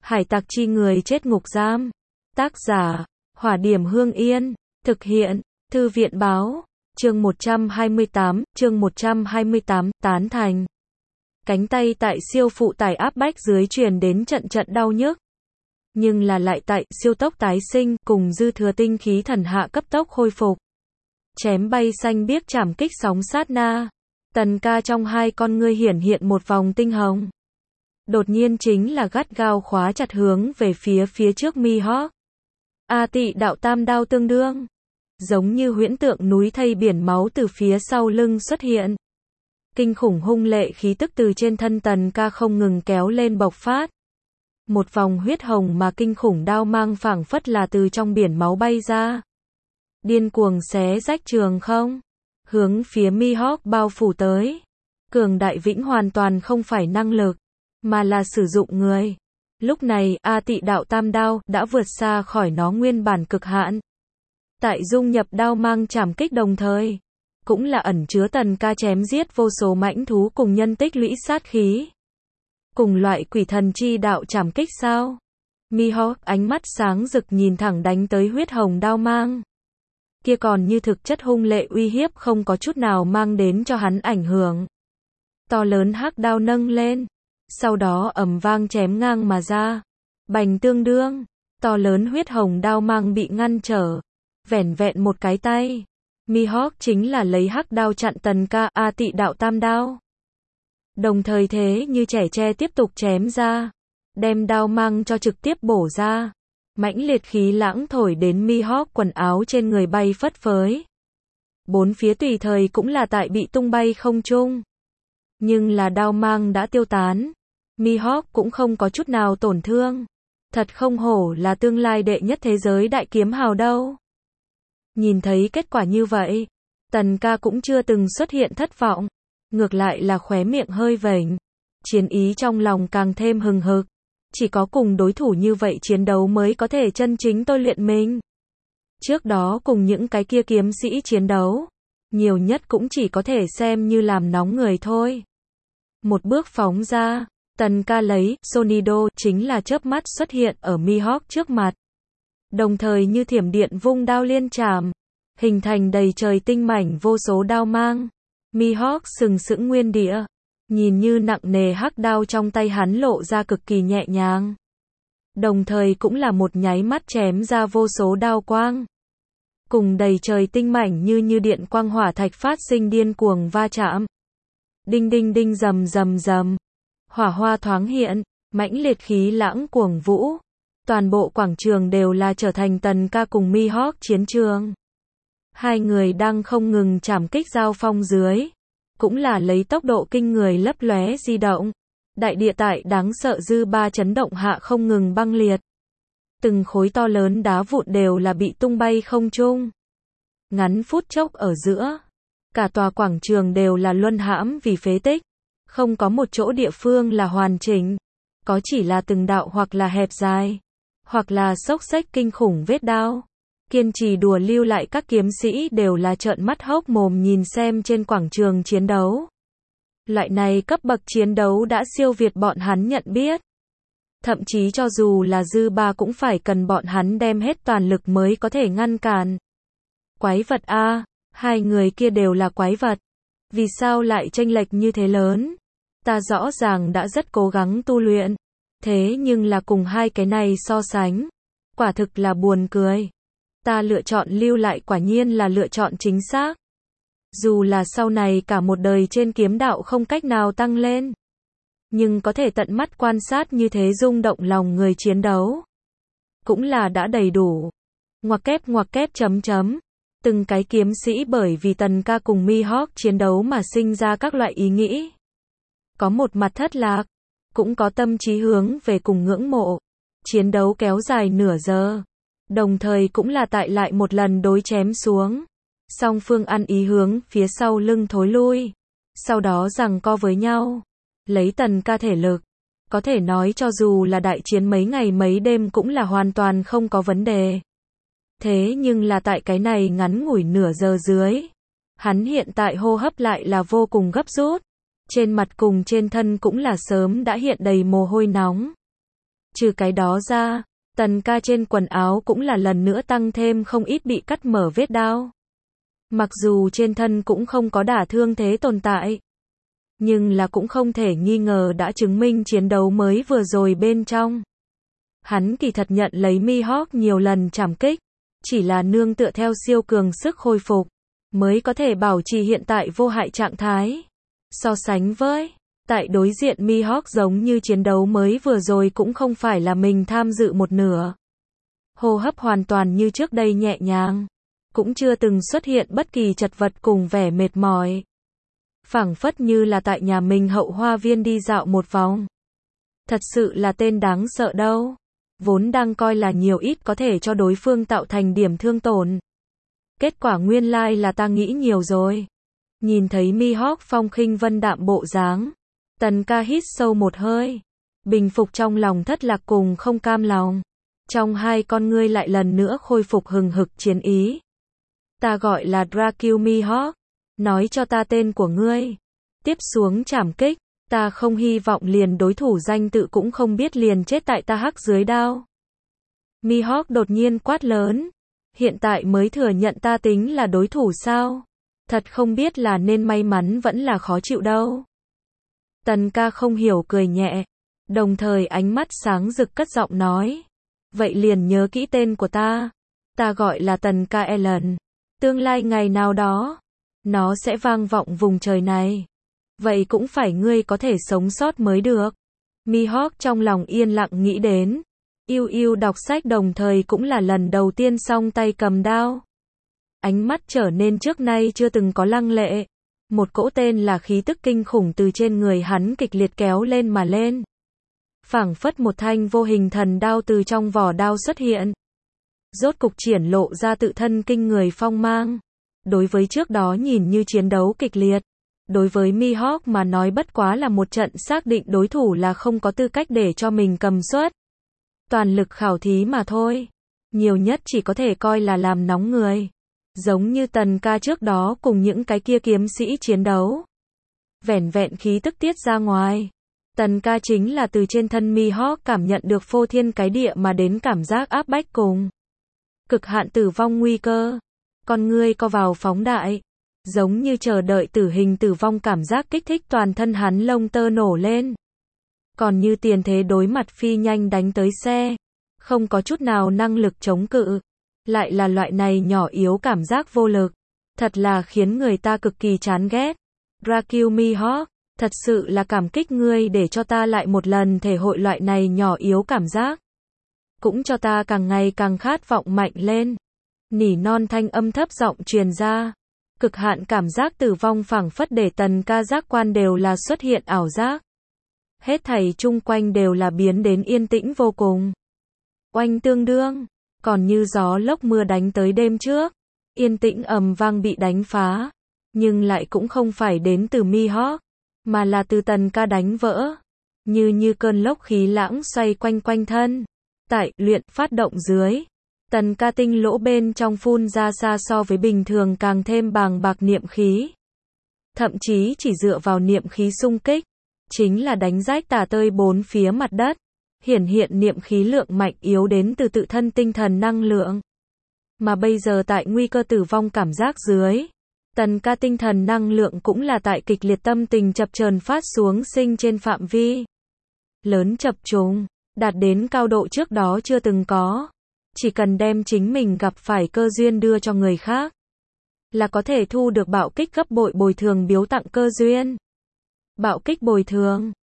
Hải tặc chi người chết ngục giam. Tác giả, Hỏa Điểm Hương Yên. Thực hiện, Thư viện Báo. Chương 128, tán thành. Cánh tay tại siêu phụ tải áp bách dưới truyền đến trận trận đau nhức. Nhưng là lại tại siêu tốc tái sinh cùng dư thừa tinh khí thần hạ cấp tốc khôi phục. Chém bay xanh biếc chảm kích sóng sát na. Tần Ca trong hai con ngươi hiển hiện một vòng tinh hồng. Đột nhiên chính là gắt gao khóa chặt hướng về phía trước Mihawk. A Tị đạo tam đao tương đương. Giống như huyễn tượng núi thây biển máu từ phía sau lưng xuất hiện. Kinh khủng hung lệ khí tức từ trên thân Tần Ca không ngừng kéo lên bộc phát. Một vòng huyết hồng mà kinh khủng đao mang phảng phất là từ trong biển máu bay ra. Điên cuồng xé rách trường không. Hướng phía Mihawk bao phủ tới. Cường đại vĩnh hoàn toàn không phải năng lực, mà là sử dụng người. Lúc này, A Tị đạo tam đao đã vượt xa khỏi nó nguyên bản cực hạn. Tại dung nhập đao mang chảm kích đồng thời, cũng là ẩn chứa Tần Ca chém giết vô số mãnh thú cùng nhân tích lũy sát khí. Cùng loại quỷ thần chi đạo chảm kích sao? Mihawk ánh mắt sáng rực nhìn thẳng đánh tới huyết hồng đao mang. Kia còn như thực chất hung lệ uy hiếp không có chút nào mang đến cho hắn ảnh hưởng. To lớn hắc đao nâng lên, sau đó ầm vang chém ngang mà ra. Bành tương đương, to lớn huyết hồng đao mang bị ngăn trở. Vẻn vẹn một cái tay. Mihawk chính là lấy hắc đao chặn Tần Ca A Tị đạo tam đao. Đồng thời thế như trẻ tre tiếp tục chém ra. Đem đao mang cho trực tiếp bổ ra. Mãnh liệt khí lãng thổi đến Mihawk quần áo trên người bay phất phới. Bốn phía tùy thời cũng là tại bị tung bay không trung. Nhưng là đao mang đã tiêu tán. Mihawk cũng không có chút nào tổn thương. Thật không hổ là tương lai đệ nhất thế giới đại kiếm hào đâu. Nhìn thấy kết quả như vậy, Tần Ca cũng chưa từng xuất hiện thất vọng. Ngược lại là khóe miệng hơi vểnh. Chiến ý trong lòng càng thêm hừng hực. Chỉ có cùng đối thủ như vậy chiến đấu mới có thể chân chính tôi luyện mình. Trước đó cùng những cái kia kiếm sĩ chiến đấu, nhiều nhất cũng chỉ có thể xem như làm nóng người thôi. Một bước phóng ra, Tần Ca lấy Sonido chính là chớp mắt xuất hiện ở Mihawk trước mặt. Đồng thời như thiểm điện vung đao liên chạm, hình thành đầy trời tinh mảnh vô số đao mang. Mihawk sừng sững nguyên địa, nhìn như nặng nề hắc đao trong tay hắn lộ ra cực kỳ nhẹ nhàng. Đồng thời cũng là một nháy mắt chém ra vô số đao quang. Cùng đầy trời tinh mảnh như điện quang hỏa thạch phát sinh điên cuồng va chạm. Đinh đinh đinh rầm rầm rầm. Hỏa hoa thoáng hiện, mãnh liệt khí lãng cuồng vũ. Toàn bộ quảng trường đều là trở thành Tần Ca cùng Mihawk chiến trường. Hai người đang không ngừng chảm kích giao phong dưới. Cũng là lấy tốc độ kinh người lấp lóe di động. Đại địa tại đáng sợ dư ba chấn động hạ không ngừng băng liệt. Từng khối to lớn đá vụn đều là bị tung bay không trung. Ngắn phút chốc ở giữa, cả tòa quảng trường đều là luân hãm vì phế tích. Không có một chỗ địa phương là hoàn chỉnh. Có chỉ là từng đạo hoặc là hẹp dài, hoặc là xốc xếch kinh khủng vết đao. Kiên trì đùa lưu lại các kiếm sĩ đều là trợn mắt hốc mồm nhìn xem trên quảng trường chiến đấu. Loại này cấp bậc chiến đấu đã siêu việt bọn hắn nhận biết. Thậm chí cho dù là dư ba cũng phải cần bọn hắn đem hết toàn lực mới có thể ngăn cản. Quái vật a, hai người kia đều là quái vật. Vì sao lại chênh lệch như thế lớn? Ta rõ ràng đã rất cố gắng tu luyện. Thế nhưng là cùng hai cái này so sánh. Quả thực là buồn cười. Ta lựa chọn lưu lại quả nhiên là lựa chọn chính xác. Dù là sau này cả một đời trên kiếm đạo không cách nào tăng lên. Nhưng có thể tận mắt quan sát như thế rung động lòng người chiến đấu. Cũng là đã đầy đủ. Ngoặc kép chấm chấm. Từng cái kiếm sĩ bởi vì Tần Ca cùng Mihawk chiến đấu mà sinh ra các loại ý nghĩ. Có một mặt thất lạc. Cũng có tâm trí hướng về cùng ngưỡng mộ. Chiến đấu kéo dài nửa giờ. Đồng thời cũng là tại lại một lần đối chém xuống. Song phương ăn ý hướng phía sau lưng thối lui. Sau đó giằng co với nhau. Lấy Tần Ca thể lực. Có thể nói cho dù là đại chiến mấy ngày mấy đêm cũng là hoàn toàn không có vấn đề. Thế nhưng là tại cái này ngắn ngủi nửa giờ dưới. Hắn hiện tại hô hấp lại là vô cùng gấp rút. Trên mặt cùng trên thân cũng là sớm đã hiện đầy mồ hôi nóng. Trừ cái đó ra, Tần ca trên quần áo cũng là lần nữa tăng thêm không ít bị cắt mở vết đao. Mặc dù trên thân cũng không có đả thương thế tồn tại, nhưng là cũng không thể nghi ngờ đã chứng minh chiến đấu mới vừa rồi bên trong. Hắn kỳ thật nhận lấy Mihawk nhiều lần trảm kích, chỉ là nương tựa theo siêu cường sức hồi phục, mới có thể bảo trì hiện tại vô hại trạng thái. So sánh với, tại đối diện Mihawk giống như chiến đấu mới vừa rồi cũng không phải là mình tham dự một nửa. Hô hấp hoàn toàn như trước đây nhẹ nhàng, cũng chưa từng xuất hiện bất kỳ chật vật cùng vẻ mệt mỏi. Phảng phất như là tại nhà mình hậu hoa viên đi dạo một vòng. Thật sự là tên đáng sợ đâu. Vốn đang coi là nhiều ít có thể cho đối phương tạo thành điểm thương tổn. Kết quả nguyên lai là ta nghĩ nhiều rồi. Nhìn thấy Mihawk phong khinh vân đạm bộ dáng, Tần ca hít sâu một hơi, bình phục trong lòng thất lạc cùng không cam lòng. Trong hai con ngươi lại lần nữa khôi phục hừng hực chiến ý. Ta gọi là Dracula Mihawk, nói cho ta tên của ngươi. Tiếp xuống trảm kích, ta không hy vọng liền đối thủ danh tự cũng không biết liền chết tại ta hắc dưới đao. Mihawk đột nhiên quát lớn, hiện tại mới thừa nhận ta tính là đối thủ sao? Thật không biết là nên may mắn vẫn là khó chịu đâu. Tần ca không hiểu cười nhẹ, đồng thời ánh mắt sáng rực cất giọng nói. Vậy liền nhớ kỹ tên của ta. Ta gọi là Tần ca Ellen. Tương lai ngày nào đó, nó sẽ vang vọng vùng trời này. Vậy cũng phải ngươi có thể sống sót mới được. Mihawk trong lòng yên lặng nghĩ đến. Yêu yêu đọc sách đồng thời cũng là lần đầu tiên song tay cầm đao. Ánh mắt trở nên trước nay chưa từng có lăng lệ. Một cỗ tên là khí tức kinh khủng từ trên người hắn kịch liệt kéo lên mà lên. Phảng phất một thanh vô hình thần đao từ trong vỏ đao xuất hiện. Rốt cục triển lộ ra tự thân kinh người phong mang. Đối với trước đó nhìn như chiến đấu kịch liệt, đối với Mihawk mà nói bất quá là một trận xác định đối thủ là không có tư cách để cho mình cầm suất. Toàn lực khảo thí mà thôi. Nhiều nhất chỉ có thể coi là làm nóng người. Giống như Tần ca trước đó cùng những cái kia kiếm sĩ chiến đấu. Vẻn vẹn khí tức tiết ra ngoài. Tần ca chính là từ trên thân Mihawk cảm nhận được phô thiên cái địa mà đến cảm giác áp bách cùng cực hạn tử vong nguy cơ. Con ngươi co vào phóng đại. Giống như chờ đợi tử hình tử vong cảm giác kích thích toàn thân hắn lông tơ nổ lên. Còn như tiền thế đối mặt phi nhanh đánh tới xe. Không có chút nào năng lực chống cự. Lại là loại này nhỏ yếu cảm giác vô lực. Thật là khiến người ta cực kỳ chán ghét. Dracula Mihawk, thật sự là cảm kích ngươi để cho ta lại một lần thể hội loại này nhỏ yếu cảm giác. Cũng cho ta càng ngày càng khát vọng mạnh lên. Nỉ non thanh âm thấp giọng truyền ra. Cực hạn cảm giác tử vong phảng phất để Tần ca giác quan đều là xuất hiện ảo giác. Hết thảy chung quanh đều là biến đến yên tĩnh vô cùng. Oanh tương đương, còn như gió lốc mưa đánh tới đêm trước. Yên tĩnh ầm vang bị đánh phá. Nhưng lại cũng không phải đến từ Mihawk, mà là từ Tần ca đánh vỡ. Như cơn lốc khí lãng xoay quanh quanh thân. Tại luyện phát động dưới. Tần ca tinh lỗ bên trong phun ra xa so với bình thường càng thêm bàng bạc niệm khí. Thậm chí chỉ dựa vào niệm khí xung kích, chính là đánh rách tả tơi bốn phía mặt đất. Hiển hiện niệm khí lượng mạnh yếu đến từ tự thân tinh thần năng lượng. Mà bây giờ tại nguy cơ tử vong cảm giác dưới, Tần ca tinh thần năng lượng cũng là tại kịch liệt tâm tình chập chờn phát xuống sinh trên phạm vi lớn chập trùng, đạt đến cao độ trước đó chưa từng có. Chỉ cần đem chính mình gặp phải cơ duyên đưa cho người khác, là có thể thu được bạo kích gấp bội bồi thường biếu tặng cơ duyên. Bạo kích bồi thường